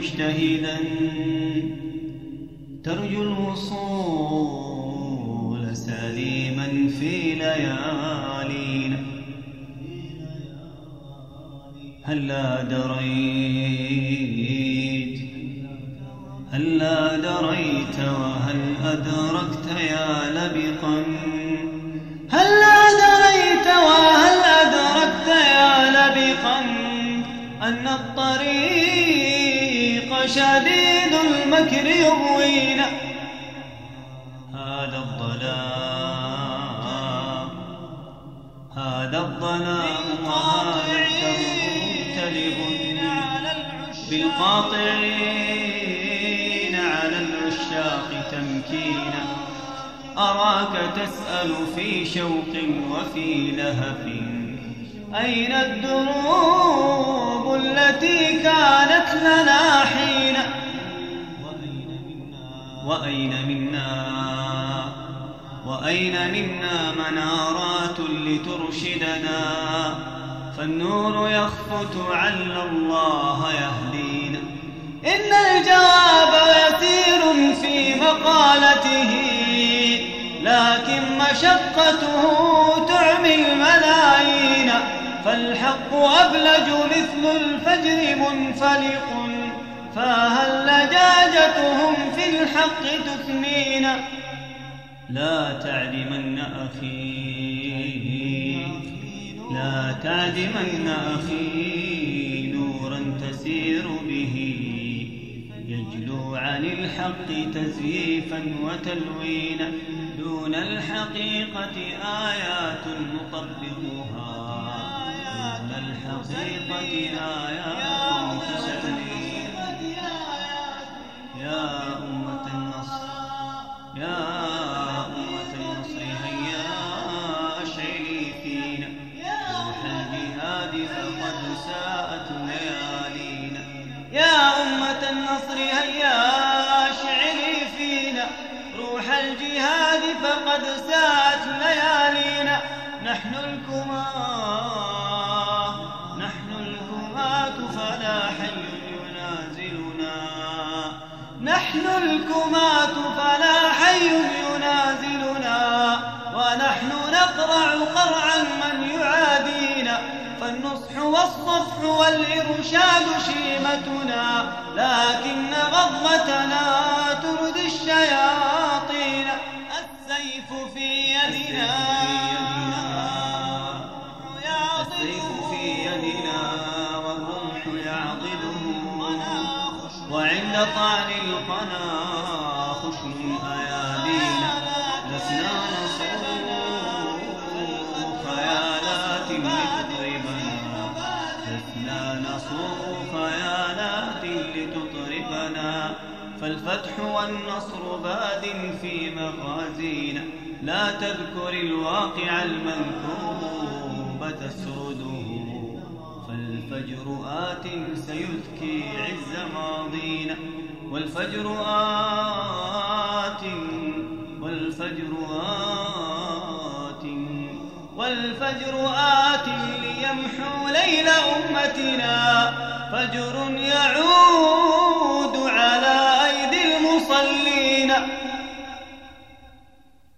مجتهدا ترجو الوصول سليما في ليالينا. هلا دريت وهل أدركت يا لبقا، هلا دريت وهل أدركت يا لبقا أن الطريق شديد المكر يغوينا. هذا الظلام وهذا ممتلئ بالقاطعين على العشاق تمكينا. أراك تسأل في شوق وفي لهف أين الدروب التي كانت لنا حينا. وأين منا منارات لترشدنا، فالنور يخفت عل الله يهدينا. إن الجواب يسير في مقالته، لكن مشقته تعمي الملايين. فالحق أبلج مثل الفجر منفلق، فهل لجاجتهم في الحق تثنينا. لا تعدمن أخي نورا تسير به، يجلو عن الحق تزييفا وتلوينا. دون الحقيقة آيات نطبقها، دون الحقيقة آيات تسلينا. يا أمة النصر هيا أشعلي فينا روح الجهاد فقد ساءت ليالينا. يا أمة النصر هيا أشعلي فينا روح الجهاد فقد ساءت ليالينا. نحن الكماة فلا حي ينازلنا، نحن الكماة فلا حي ينازلنا. ونحن نقرع قرعا من يعادينا، فالنصح والصفح والإرشاد شيمتنا، لكن غضبتنا تردي الشياطين. السيف في يدنا والرمح يعضده، وعند طعن القنا خشن أيادينا. لسنا نصوغ خيالات لتطربنا، فالفتح والنصر باد في مغازينا. لا تذكر الواقع المنكوب تسرده، فالفجر آت سيذكي عز ماضينا. والفجر آت ليمحو ليل أمتنا. فجر يعود على أيدي المصلين.